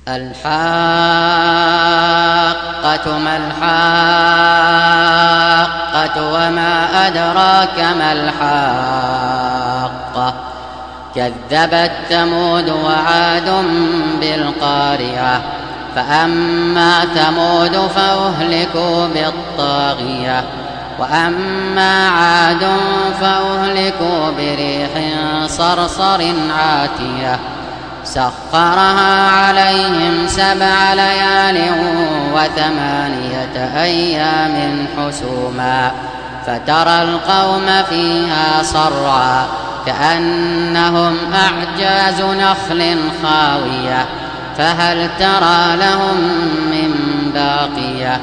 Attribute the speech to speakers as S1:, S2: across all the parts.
S1: الحاقة ما الحاقة وما أدراك ما الحاقة كذبت ثمود وعاد بالقارعة فأما ثمود فأهلكوا بالطاغية وأما عاد فأهلكوا بريح صرصر عاتية سخرها عليهم 7 ليال و8 أيام حسوما فترى القوم فيها صرعى كأنهم أعجاز نخل خاوية فهل ترى لهم من باقية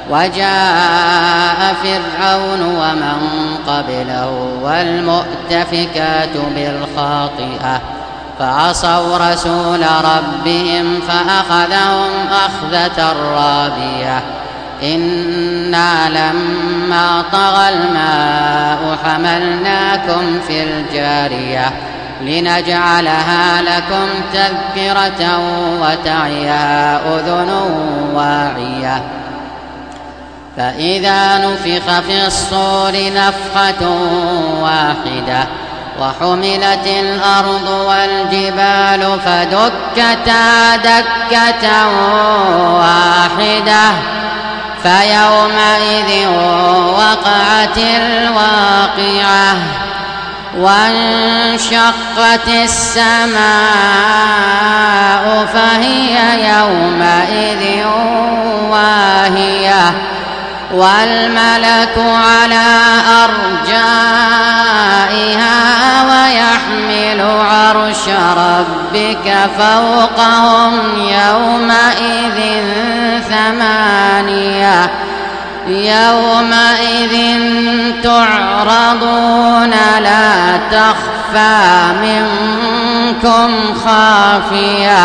S1: وجاء فرعون ومن قبله والمؤتفكات بالخاطئة فعصوا رسول ربهم فأخذهم أخذة رابية إنا لما طغى الماء حملناكم في الجارية لنجعلها لكم تذكرة وتعيها أذن واعية فإذا نفخ في الصور نفخة واحدة وحملت الأرض والجبال فدكتا دكة واحدة فيومئذ وقعت الواقعة وانشقت السماء فهي يومئذ واهية والملك على أرجائها ويحمل عرش ربك فوقهم يومئذ 8 يومئذ تعرضون لا تخفى منكم خافية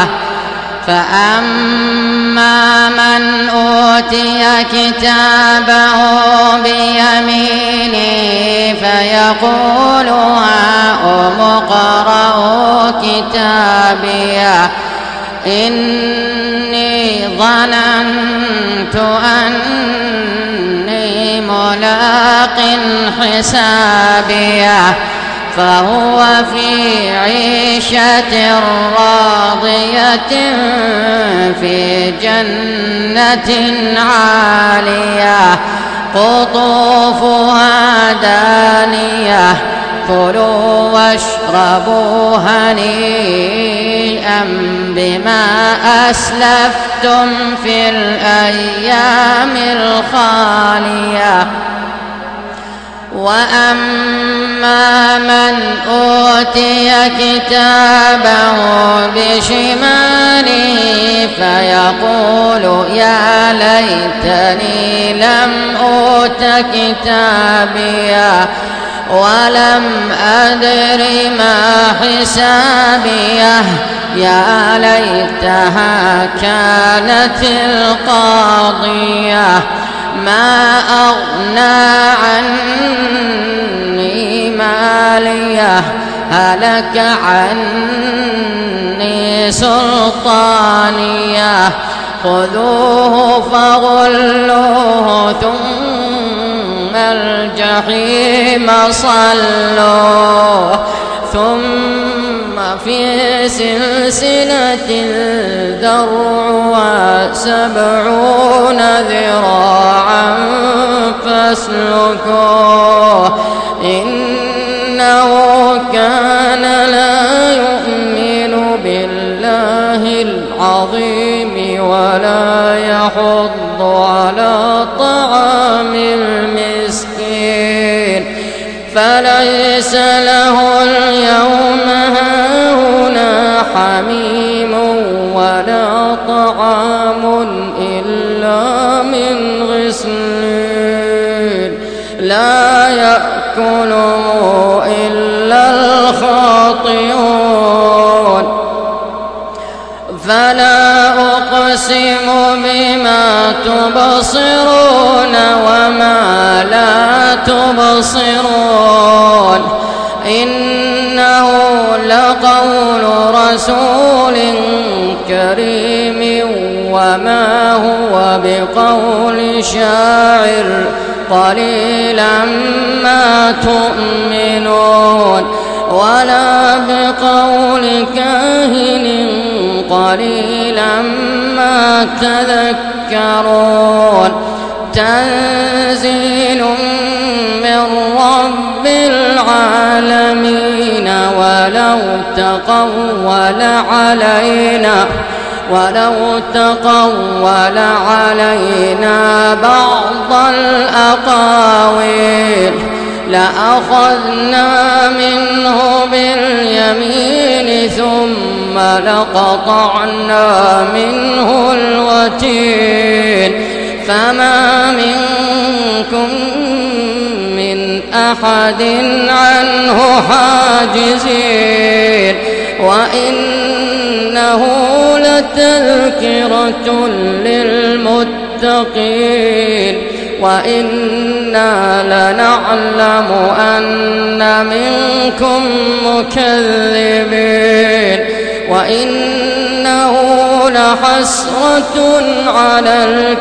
S1: فأما من أوتي كتابه بيمينه فيقول هاؤم اقرءوا كتابيه إني ظننت أني ملاق حسابيه فهو في عيشة راضية في جنة عالية قطوفها دانية كلوا واشربوا هنيئا بما أسلفتم في الأيام الخالية وأما من أوتي كتابه بشماله فيقول يا ليتني لم أوت كتابيه ولم أدر ما حسابيه يا ليتها كانت القاضية ما أغنى عني ماليه هلك عني سلطانيه خذوه فغلوه ثم الجحيم صلوه ثم في سلسلة ذرعها 70 ذراعا فاسلكوه إنه كان لا يؤمن بالله العظيم ولا يحض على طعام المسكين فليس له اليوم هاهنا حميم ولا طعام إلا من غسلين لا يأكله إلا الخاطئون فلا أقسم بما تبصرون وما لا تبصرون إنه لقول رسول كريم وما هو بقول شاعر قليلا ما تؤمنون ولا بقول كاهن قليلا ما تذكرون تنزيل من رب العالمين ولو تقول علينا بعض الأقاويل لأخذنا منه باليمين ثم لقطعنا منه الوتين فما منكم من أحد عنه حاجزين وإنه لتذكرة للمتقين وإنا لنعلم أن منكم مكذبين وإنه لحسرة على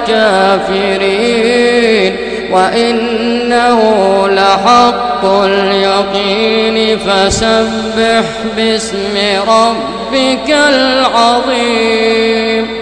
S1: الكافرين وإنه لحق اليقين فسبح باسم ربك العظيم.